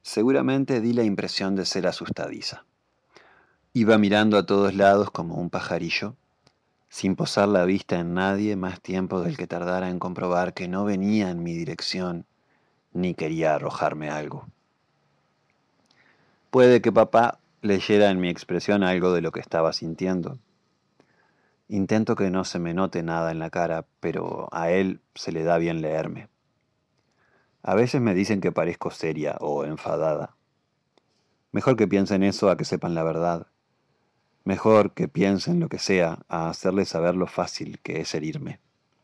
Seguramente di la impresión de ser asustadiza. Iba mirando a todos lados como un pajarillo, sin posar la vista en nadie más tiempo del que tardara en comprobar que no venía en mi dirección ni quería arrojarme algo. Puede que papá leyera en mi expresión algo de lo que estaba sintiendo. Intento que no se me note nada en la cara, pero a él se le da bien leerme. A veces me dicen que parezco seria o enfadada. Mejor que piensen eso a que sepan la verdad. Mejor que piensen lo que sea a hacerles saber lo fácil que es herirme.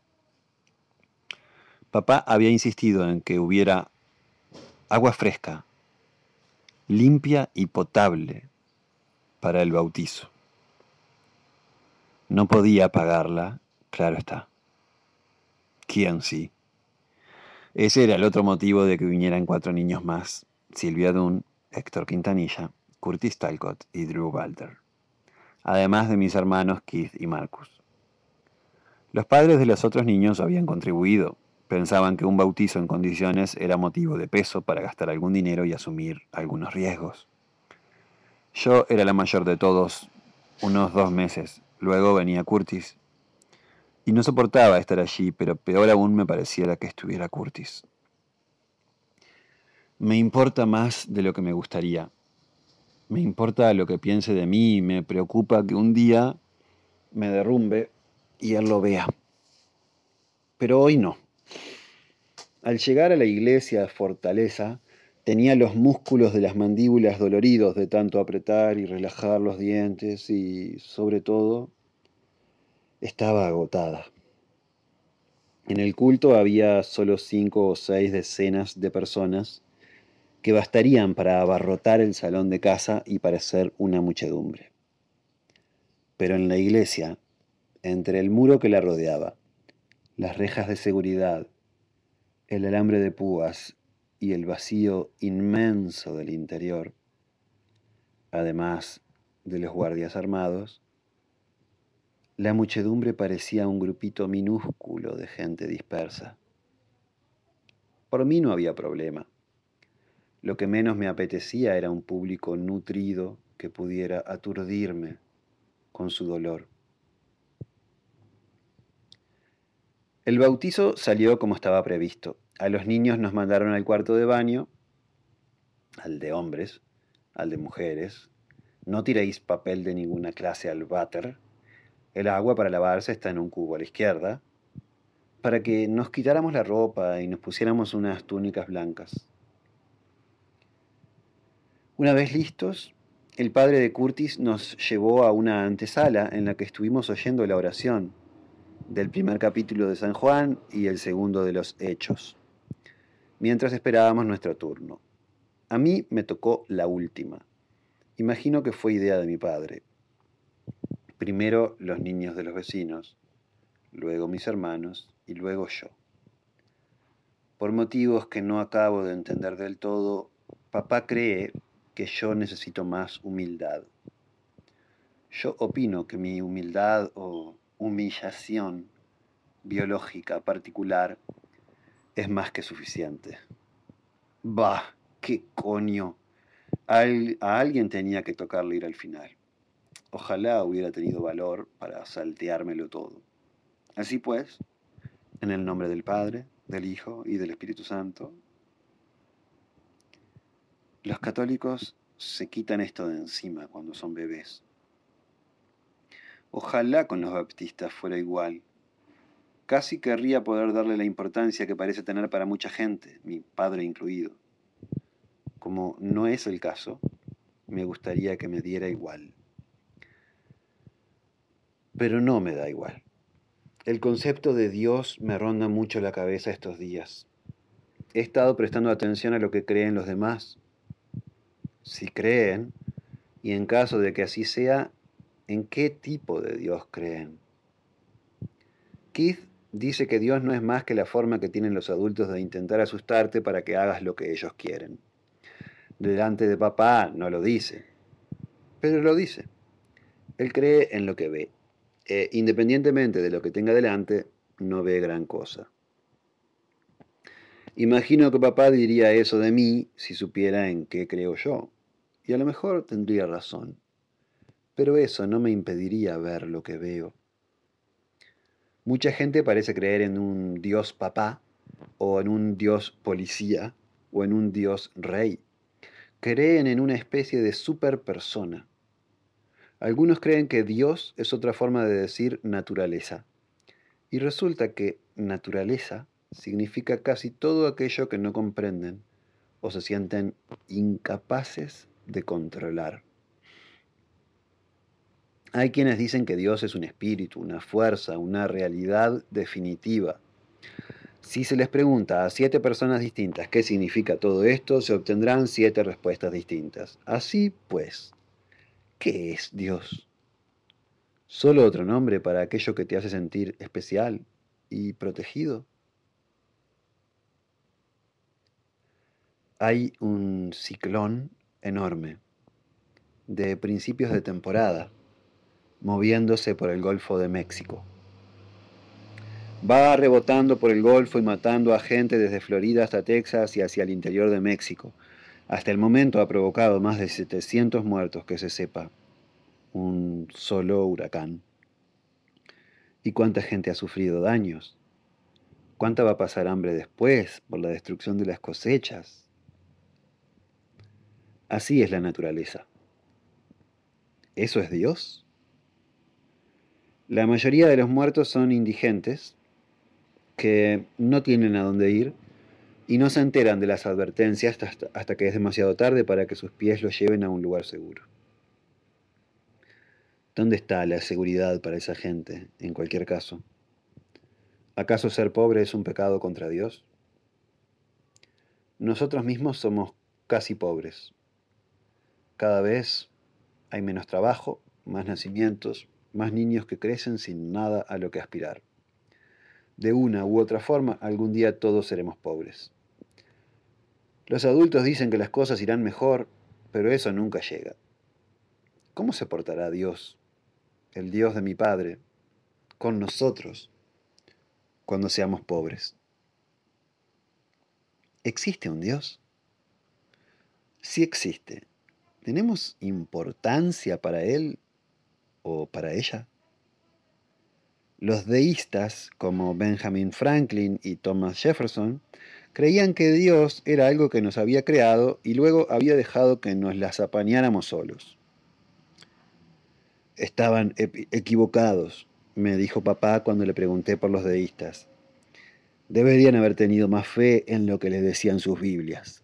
Papá había insistido en que hubiera agua fresca, limpia y potable para el bautizo. No podía pagarla, claro está. ¿Quién sí? Ese era el otro motivo de que vinieran 4 niños más: Silvia Dunn, Héctor Quintanilla, Curtis Talcott y Drew Walter, además de mis hermanos Keith y Marcus. Los padres de los otros niños habían contribuido. Pensaban que un bautizo en condiciones era motivo de peso para gastar algún dinero y asumir algunos riesgos. Yo era la mayor de todos, unos 2 meses. Luego venía Curtis. Y no soportaba estar allí, pero peor aún me pareciera que estuviera Curtis. Me importa más de lo que me gustaría. Me importa lo que piense de mí y me preocupa que un día me derrumbe y él lo vea. Pero hoy no. Al llegar a la iglesia Fortaleza, tenía los músculos de las mandíbulas doloridos de tanto apretar y relajar los dientes y, sobre todo, estaba agotada. En el culto había solo 5 o 6 decenas de personas que bastarían para abarrotar el salón de casa y parecer una muchedumbre. Pero en la iglesia, entre el muro que la rodeaba, las rejas de seguridad, el alambre de púas y el vacío inmenso del interior, además de los guardias armados, la muchedumbre parecía un grupito minúsculo de gente dispersa. Por mí no había problema. Lo que menos me apetecía era un público nutrido que pudiera aturdirme con su dolor. El bautizo salió como estaba previsto. A los niños nos mandaron al cuarto de baño, al de hombres, al de mujeres. No tiréis papel de ninguna clase al váter. El agua para lavarse está en un cubo a la izquierda, para que nos quitáramos la ropa y nos pusiéramos unas túnicas blancas. Una vez listos, el padre de Curtis nos llevó a una antesala en la que estuvimos oyendo la oración del primer capítulo de San Juan y el segundo de los Hechos, mientras esperábamos nuestro turno. A mí me tocó la última. Imagino que fue idea de mi padre. Primero los niños de los vecinos, luego mis hermanos y luego yo. Por motivos que no acabo de entender del todo, papá cree que yo necesito más humildad. Yo opino que mi humildad o humillación biológica particular es más que suficiente. Bah, qué coño. A alguien tenía que tocarle ir al final. Ojalá hubiera tenido valor para salteármelo todo. Así pues, en el nombre del Padre, del Hijo y del Espíritu Santo, los católicos se quitan esto de encima cuando son bebés. Ojalá con los baptistas fuera igual. Casi querría poder darle la importancia que parece tener para mucha gente, mi padre incluido. Como no es el caso, me gustaría que me diera igual. Pero no me da igual. El concepto de Dios me ronda mucho la cabeza estos días. He estado prestando atención a lo que creen los demás. Si creen, y en caso de que así sea, ¿en qué tipo de Dios creen? Keith dice que Dios no es más que la forma que tienen los adultos de intentar asustarte para que hagas lo que ellos quieren. Delante de papá no lo dice, pero lo dice. Él cree en lo que ve. Independientemente de lo que tenga delante, no ve gran cosa. Imagino que papá diría eso de mí si supiera en qué creo yo. Y a lo mejor tendría razón. Pero eso no me impediría ver lo que veo. Mucha gente parece creer en un Dios papá, o en un Dios policía, o en un Dios rey. Creen en una especie de superpersona. Algunos creen que Dios es otra forma de decir naturaleza. Y resulta que naturaleza significa casi todo aquello que no comprenden o se sienten incapaces de controlar. Hay quienes dicen que Dios es un espíritu, una fuerza, una realidad definitiva. Si se les pregunta a 7 personas distintas qué significa todo esto, se obtendrán 7 respuestas distintas. Así pues, ¿qué es Dios? ¿Solo otro nombre para aquello que te hace sentir especial y protegido? Hay un ciclón enorme de principios de temporada moviéndose por el Golfo de México. Va rebotando por el Golfo y matando a gente desde Florida hasta Texas y hacia el interior de México. Hasta el momento ha provocado más de 700 muertos que se sepa. Un solo huracán. ¿Y cuánta gente ha sufrido daños? ¿Cuánta va a pasar hambre después por la destrucción de las cosechas? Así es la naturaleza. ¿Eso es Dios? La mayoría de los muertos son indigentes que no tienen a dónde ir y no se enteran de las advertencias hasta que es demasiado tarde para que sus pies los lleven a un lugar seguro. ¿Dónde está la seguridad para esa gente, en cualquier caso? ¿Acaso ser pobre es un pecado contra Dios? Nosotros mismos somos casi pobres. Cada vez hay menos trabajo, más nacimientos, más niños que crecen sin nada a lo que aspirar. De una u otra forma, algún día todos seremos pobres. Los adultos dicen que las cosas irán mejor, pero eso nunca llega. ¿Cómo se portará Dios, el Dios de mi Padre, con nosotros cuando seamos pobres? ¿Existe un Dios? Si existe, ¿tenemos importancia para Él o para ella? Los deístas, como Benjamin Franklin y Thomas Jefferson, creían que Dios era algo que nos había creado y luego había dejado que nos las apañáramos solos. Estaban equivocados, me dijo papá cuando le pregunté por los deístas. Deberían haber tenido más fe en lo que les decían sus Biblias.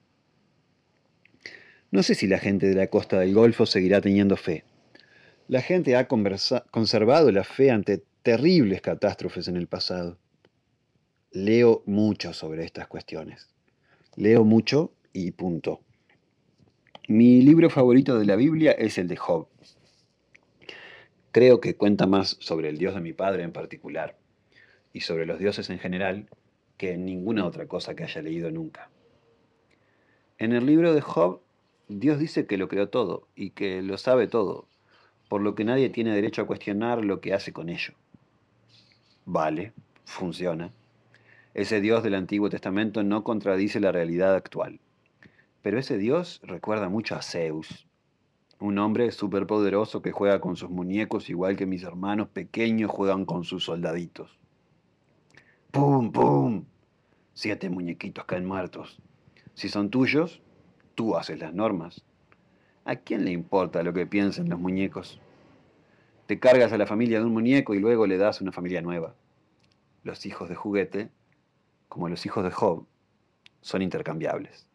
No sé si la gente de la costa del Golfo seguirá teniendo fe. La gente ha conservado la fe ante terribles catástrofes en el pasado. Leo mucho sobre estas cuestiones. Leo mucho y punto. Mi libro favorito de la Biblia es el de Job. Creo que cuenta más sobre el Dios de mi padre en particular y sobre los dioses en general que en ninguna otra cosa que haya leído nunca. En el libro de Job, Dios dice que lo creó todo y que lo sabe todo, por lo que nadie tiene derecho a cuestionar lo que hace con ello. Vale, funciona. Ese Dios del Antiguo Testamento no contradice la realidad actual. Pero ese Dios recuerda mucho a Zeus, un hombre superpoderoso que juega con sus muñecos igual que mis hermanos pequeños juegan con sus soldaditos. ¡Pum, pum! 7 muñequitos caen muertos. Si son tuyos, tú haces las normas. ¿A quién le importa lo que piensen los muñecos? Te cargas a la familia de un muñeco y luego le das una familia nueva. Los hijos de juguete, como los hijos de Job, son intercambiables.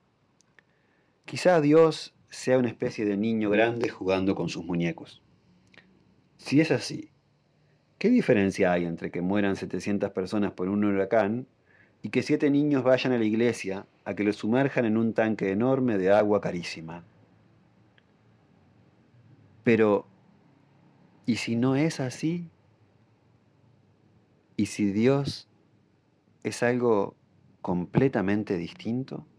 Quizá Dios sea una especie de niño grande jugando con sus muñecos. Si es así, ¿qué diferencia hay entre que mueran 700 personas por un huracán y que 7 niños vayan a la iglesia a que los sumerjan en un tanque enorme de agua carísima? Pero, ¿y si no es así? ¿Y si Dios es algo completamente distinto?